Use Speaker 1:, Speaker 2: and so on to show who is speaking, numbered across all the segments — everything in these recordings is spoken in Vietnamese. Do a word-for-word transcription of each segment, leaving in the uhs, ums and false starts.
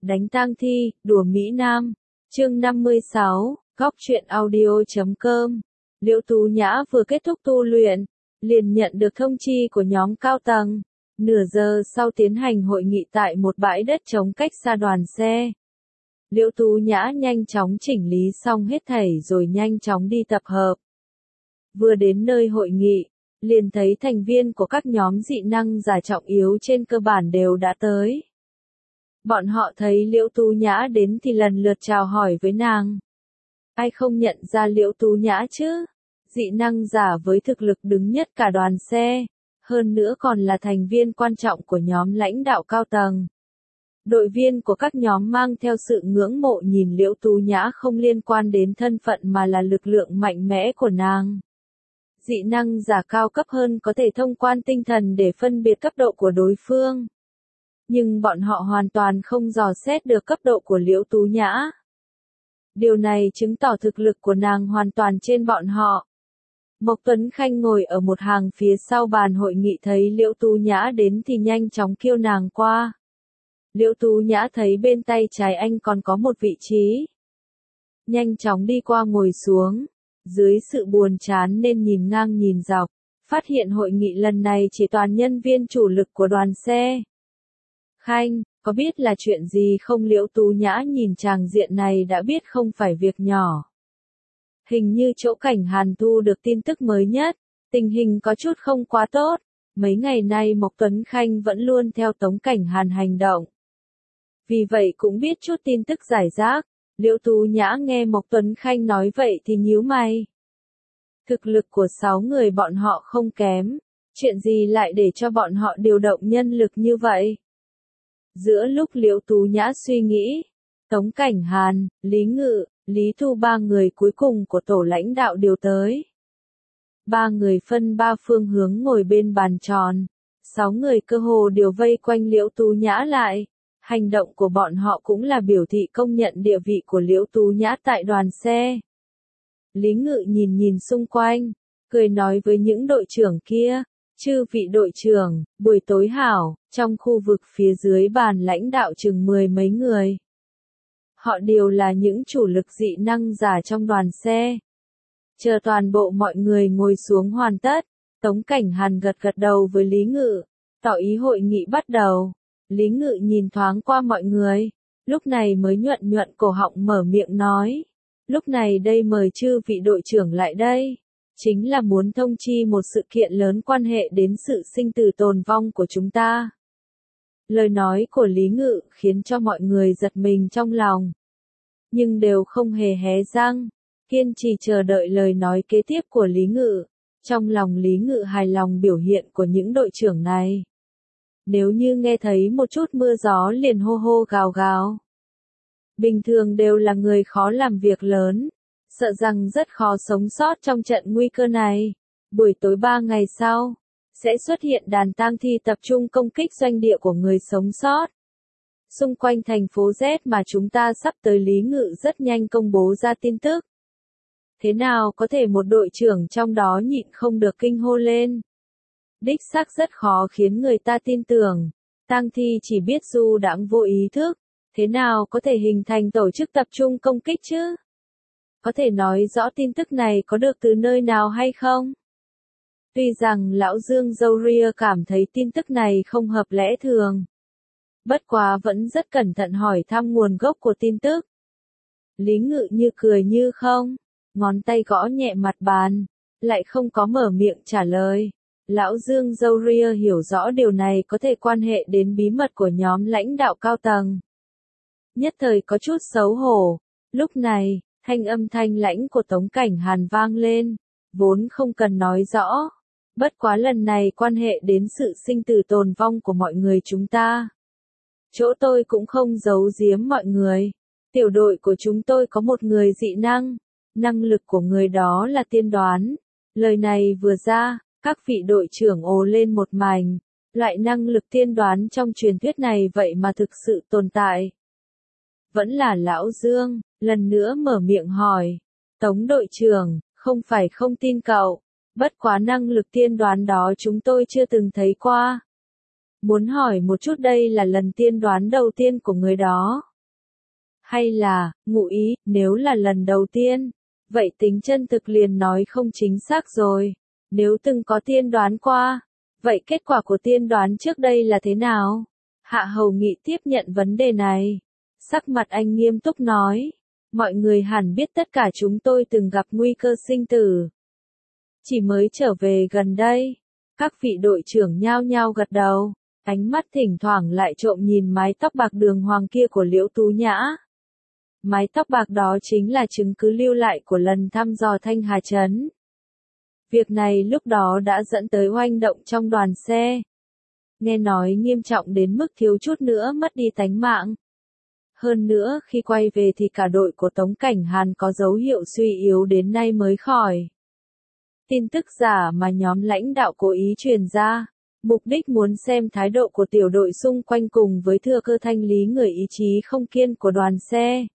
Speaker 1: Đánh tang thi, đùa Mỹ Nam. Chương năm mươi sáu, góc truyện audio chấm com. Liễu Tú Nhã vừa kết thúc tu luyện, liền nhận được thông chi của nhóm cao tầng. Nửa giờ sau tiến hành hội nghị tại một bãi đất trống cách xa đoàn xe. Liễu Tú Nhã nhanh chóng chỉnh lý xong hết thảy rồi nhanh chóng đi tập hợp. Vừa đến nơi hội nghị, liền thấy thành viên của các nhóm dị năng giả trọng yếu trên cơ bản đều đã tới. Bọn họ thấy Liễu Tú Nhã đến thì lần lượt chào hỏi với nàng. Ai không nhận ra Liễu Tú Nhã chứ? Dị năng giả với thực lực đứng nhất cả đoàn xe, hơn nữa còn là thành viên quan trọng của nhóm lãnh đạo cao tầng. Đội viên của các nhóm mang theo sự ngưỡng mộ nhìn Liễu Tú Nhã không liên quan đến thân phận mà là lực lượng mạnh mẽ của nàng. Dị năng giả cao cấp hơn có thể thông quan tinh thần để phân biệt cấp độ của đối phương. Nhưng bọn họ hoàn toàn không dò xét được cấp độ của Liễu Tú Nhã. Điều này chứng tỏ thực lực của nàng hoàn toàn trên bọn họ. Mộc Tuấn Khanh ngồi ở một hàng phía sau bàn hội nghị thấy Liễu Tú Nhã đến thì nhanh chóng kêu nàng qua. Liễu Tú Nhã thấy bên tay trái anh còn có một vị trí. Nhanh chóng đi qua ngồi xuống. Dưới sự buồn chán nên nhìn ngang nhìn dọc, phát hiện hội nghị lần này chỉ toàn nhân viên chủ lực của đoàn xe. Khanh, có biết là chuyện gì không? Liễu Tú Nhã nhìn tràng diện này đã biết không phải việc nhỏ. Hình như chỗ Cảnh Hàn thu được tin tức mới nhất, tình hình có chút không quá tốt. Mấy ngày nay Mộc Tuấn Khanh vẫn luôn theo Tống Cảnh Hàn hành động. Vì vậy cũng biết chút tin tức rải rác. Liễu Tú Nhã nghe Mộc Tuấn Khanh nói vậy thì nhíu mày. Thực lực của sáu người bọn họ không kém, chuyện gì lại để cho bọn họ điều động nhân lực như vậy? Giữa lúc Liễu Tú Nhã suy nghĩ, Tống Cảnh Hàn, Lý Ngự, Lý Thu ba người cuối cùng của tổ lãnh đạo điều tới. Ba người phân ba phương hướng ngồi bên bàn tròn, sáu người cơ hồ đều vây quanh Liễu Tú Nhã lại. Hành động của bọn họ cũng là biểu thị công nhận địa vị của Liễu Tú Nhã tại đoàn xe. Lý Ngự nhìn nhìn xung quanh, cười nói với những đội trưởng kia, chư vị đội trưởng, buổi tối hảo, trong khu vực phía dưới bàn lãnh đạo chừng mười mấy người. Họ đều là những chủ lực dị năng giả trong đoàn xe. Chờ toàn bộ mọi người ngồi xuống hoàn tất, Tống Cảnh Hàn gật gật đầu với Lý Ngự, tỏ ý hội nghị bắt đầu. Lý Ngự nhìn thoáng qua mọi người, lúc này mới nhuận nhuận cổ họng mở miệng nói. Lúc này đây mời chư vị đội trưởng lại đây, chính là muốn thông chi một sự kiện lớn quan hệ đến sự sinh tử tồn vong của chúng ta. Lời nói của Lý Ngự khiến cho mọi người giật mình trong lòng, nhưng đều không hề hé răng, kiên trì chờ đợi lời nói kế tiếp của Lý Ngự. Trong lòng Lý Ngự hài lòng biểu hiện của những đội trưởng này. Nếu như nghe thấy một chút mưa gió liền hô hô gào gào. Bình thường đều là người khó làm việc lớn, sợ rằng rất khó sống sót trong trận nguy cơ này. Buổi tối ba ngày sau, sẽ xuất hiện đàn tang thi tập trung công kích doanh địa của người sống sót. Xung quanh thành phố Z mà chúng ta sắp tới. Lý Ngự rất nhanh công bố ra tin tức. Thế nào có thể một đội trưởng trong đó nhịn không được kinh hô lên. Đích xác rất khó khiến người ta tin tưởng, tang thi chỉ biết du đãng vô ý thức, thế nào có thể hình thành tổ chức tập trung công kích chứ? Có thể nói rõ tin tức này có được từ nơi nào hay không? Tuy rằng lão Dương Dâu Ria cảm thấy tin tức này không hợp lẽ thường, bất quá vẫn rất cẩn thận hỏi thăm nguồn gốc của tin tức. Lý Ngự như cười như không, ngón tay gõ nhẹ mặt bàn, lại không có mở miệng trả lời. Lão Dương Dâu Ria hiểu rõ điều này có thể quan hệ đến bí mật của nhóm lãnh đạo cao tầng. Nhất thời có chút xấu hổ. Lúc này, thanh âm thanh lãnh của Tống Cảnh Hàn vang lên, vốn không cần nói rõ. Bất quá lần này quan hệ đến sự sinh tử tồn vong của mọi người chúng ta. Chỗ tôi cũng không giấu giếm mọi người. Tiểu đội của chúng tôi có một người dị năng. Năng lực của người đó là tiên đoán. Lời này vừa ra, các vị đội trưởng ồ lên một mảnh, loại năng lực tiên đoán trong truyền thuyết này vậy mà thực sự tồn tại. Vẫn là lão Dương, lần nữa mở miệng hỏi, Tống đội trưởng, không phải không tin cậu, bất quá năng lực tiên đoán đó chúng tôi chưa từng thấy qua. Muốn hỏi một chút đây là lần tiên đoán đầu tiên của người đó. Hay là, ngụ ý, nếu là lần đầu tiên, vậy tính chân thực liền nói không chính xác rồi. Nếu từng có tiên đoán qua, vậy kết quả của tiên đoán trước đây là thế nào? Hạ Hầu Nghị tiếp nhận vấn đề này. Sắc mặt anh nghiêm túc nói. Mọi người hẳn biết tất cả chúng tôi từng gặp nguy cơ sinh tử. Chỉ mới trở về gần đây. Các vị đội trưởng nhao nhao gật đầu. Ánh mắt thỉnh thoảng lại trộm nhìn mái tóc bạc đường hoàng kia của Liễu Tú Nhã. Mái tóc bạc đó chính là chứng cứ lưu lại của lần thăm dò Thanh Hà Trấn. Việc này lúc đó đã dẫn tới oanh động trong đoàn xe. Nghe nói nghiêm trọng đến mức thiếu chút nữa mất đi tánh mạng. Hơn nữa khi quay về thì cả đội của Tống Cảnh Hàn có dấu hiệu suy yếu đến nay mới khỏi. Tin tức giả mà nhóm lãnh đạo cố ý truyền ra, mục đích muốn xem thái độ của tiểu đội xung quanh cùng với thừa cơ thanh lý người ý chí không kiên của đoàn xe.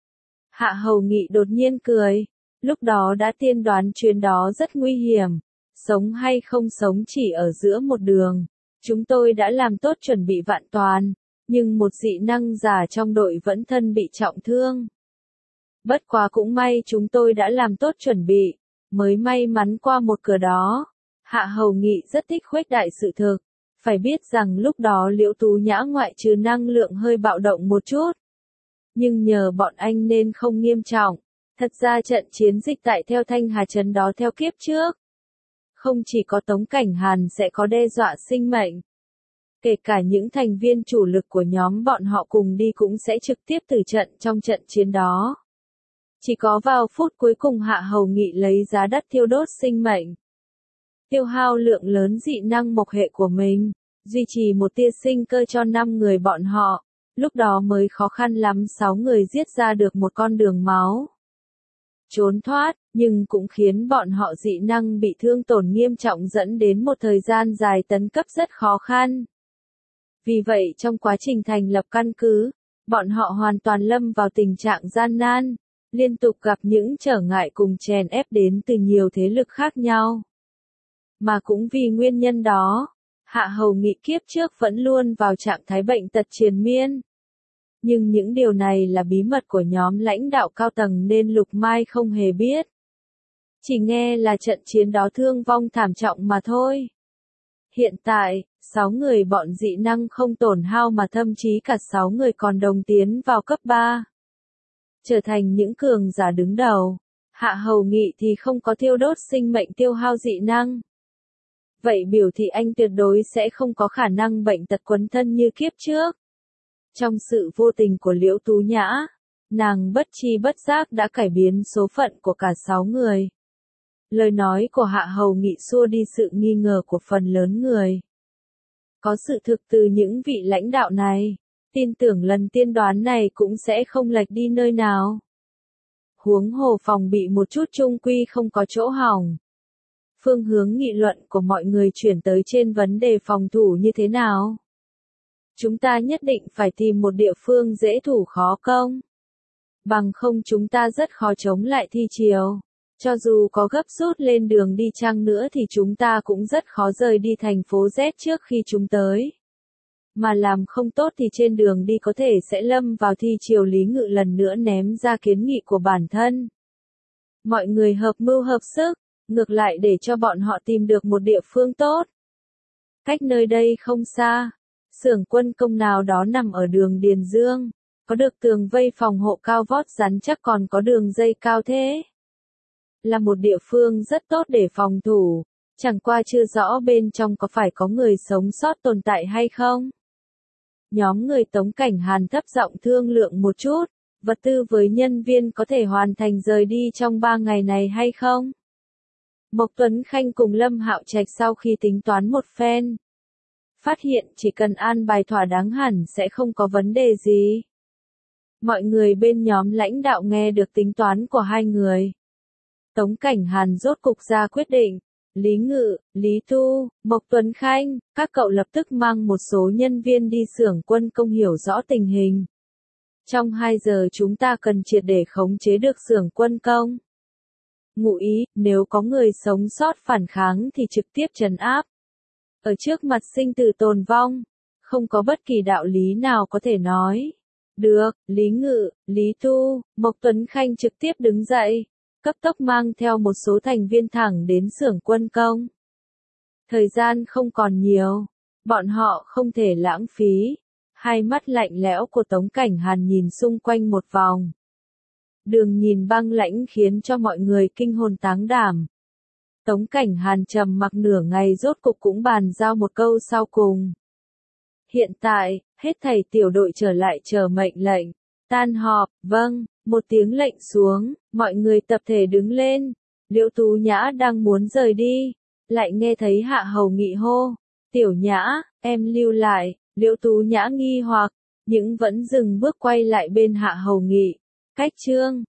Speaker 1: Hạ Hầu Nghị đột nhiên cười, lúc đó đã tiên đoán chuyến đó rất nguy hiểm, sống hay không sống chỉ ở giữa một đường. Chúng tôi đã làm tốt chuẩn bị vạn toàn, nhưng một dị năng giả trong đội vẫn thân bị trọng thương. Bất quá cũng may chúng tôi đã làm tốt chuẩn bị, mới may mắn qua một cửa đó. Hạ Hầu Nghị rất thích khuếch đại sự thực, phải biết rằng lúc đó Liễu Tú Nhã ngoại trừ năng lượng hơi bạo động một chút. Nhưng nhờ bọn anh nên không nghiêm trọng, thật ra trận chiến dịch tại theo Thanh Hà Trấn đó theo kiếp trước. Không chỉ có Tống Cảnh Hàn sẽ có đe dọa sinh mệnh. Kể cả những thành viên chủ lực của nhóm bọn họ cùng đi cũng sẽ trực tiếp tử trận trong trận chiến đó. Chỉ có vào phút cuối cùng Hạ Hầu Nghị lấy giá đắt thiêu đốt sinh mệnh. Tiêu hao lượng lớn dị năng mộc hệ của mình, duy trì một tia sinh cơ cho năm người bọn họ, lúc đó mới khó khăn lắm sáu người giết ra được một con đường máu. Trốn thoát, nhưng cũng khiến bọn họ dị năng bị thương tổn nghiêm trọng dẫn đến một thời gian dài tấn cấp rất khó khăn. Vì vậy trong quá trình thành lập căn cứ, bọn họ hoàn toàn lâm vào tình trạng gian nan, liên tục gặp những trở ngại cùng chèn ép đến từ nhiều thế lực khác nhau. Mà cũng vì nguyên nhân đó, Hạ Hầu Nghị kiếp trước vẫn luôn vào trạng thái bệnh tật triền miên. Nhưng những điều này là bí mật của nhóm lãnh đạo cao tầng nên Lục Mai không hề biết. Chỉ nghe là trận chiến đó thương vong thảm trọng mà thôi. Hiện tại, sáu người bọn dị năng không tổn hao mà thậm chí cả sáu người còn đồng tiến vào cấp ba. Trở thành những cường giả đứng đầu. Hạ Hầu Nghị thì không có thiêu đốt sinh mệnh tiêu hao dị năng. Vậy biểu thị anh tuyệt đối sẽ không có khả năng bệnh tật quấn thân như kiếp trước. Trong sự vô tình của Liễu Tú Nhã, nàng bất chi bất giác đã cải biến số phận của cả sáu người. Lời nói của Hạ Hầu Nghị xua đi sự nghi ngờ của phần lớn người. Có sự thực từ những vị lãnh đạo này, tin tưởng lần tiên đoán này cũng sẽ không lệch đi nơi nào. Huống hồ phòng bị một chút chung quy không có chỗ hỏng. Phương hướng nghị luận của mọi người chuyển tới trên vấn đề phòng thủ như thế nào? Chúng ta nhất định phải tìm một địa phương dễ thủ khó công. Bằng không chúng ta rất khó chống lại thi triều. Cho dù có gấp rút lên đường đi chăng nữa thì chúng ta cũng rất khó rời đi thành phố Z trước khi chúng tới. Mà làm không tốt thì trên đường đi có thể sẽ lâm vào thi triều Lý Ngự lần nữa ném ra kiến nghị của bản thân. Mọi người hợp mưu hợp sức, ngược lại để cho bọn họ tìm được một địa phương tốt. Cách nơi đây không xa, xưởng quân công nào đó nằm ở đường Điền Dương, có được tường vây phòng hộ cao vót rắn chắc còn có đường dây cao thế. Là một địa phương rất tốt để phòng thủ, chẳng qua chưa rõ bên trong có phải có người sống sót tồn tại hay không. Nhóm người Tống Cảnh Hàn thấp giọng thương lượng một chút, vật tư với nhân viên có thể hoàn thành rời đi trong ba ngày này hay không? Mộc Tuấn Khanh cùng Lâm Hạo Trạch sau khi tính toán một phen, phát hiện chỉ cần an bài thỏa đáng hẳn sẽ không có vấn đề gì. Mọi người bên nhóm lãnh đạo nghe được tính toán của hai người. Tống Cảnh Hàn rốt cục ra quyết định, Lý Ngự, Lý Tu, Mộc Tuấn Khanh, các cậu lập tức mang một số nhân viên đi xưởng quân công hiểu rõ tình hình. Trong hai giờ chúng ta cần triệt để khống chế được xưởng quân công. Ngụ ý, nếu có người sống sót phản kháng thì trực tiếp trấn áp. Ở trước mặt sinh tử tồn vong, không có bất kỳ đạo lý nào có thể nói. Được, Lý Ngự, Lý Tu, Mộc Tuấn Khanh trực tiếp đứng dậy, cấp tốc mang theo một số thành viên thẳng đến xưởng quân công. Thời gian không còn nhiều, bọn họ không thể lãng phí. Hai mắt lạnh lẽo của Tống Cảnh Hàn nhìn xung quanh một vòng. Đường nhìn băng lãnh khiến cho mọi người kinh hồn táng đảm. Tống Cảnh Hàn trầm mặc nửa ngày rốt cục cũng bàn giao một câu sau cùng. Hiện tại, hết thảy tiểu đội trở lại chờ mệnh lệnh. Tan họp, vâng, một tiếng lệnh xuống, mọi người tập thể đứng lên. Liễu Tú Nhã đang muốn rời đi, lại nghe thấy Hạ Hầu Nghị hô. Tiểu Nhã, em lưu lại. Liễu Tú Nhã nghi hoặc, nhưng vẫn dừng bước quay lại bên Hạ Hầu Nghị. Cách chương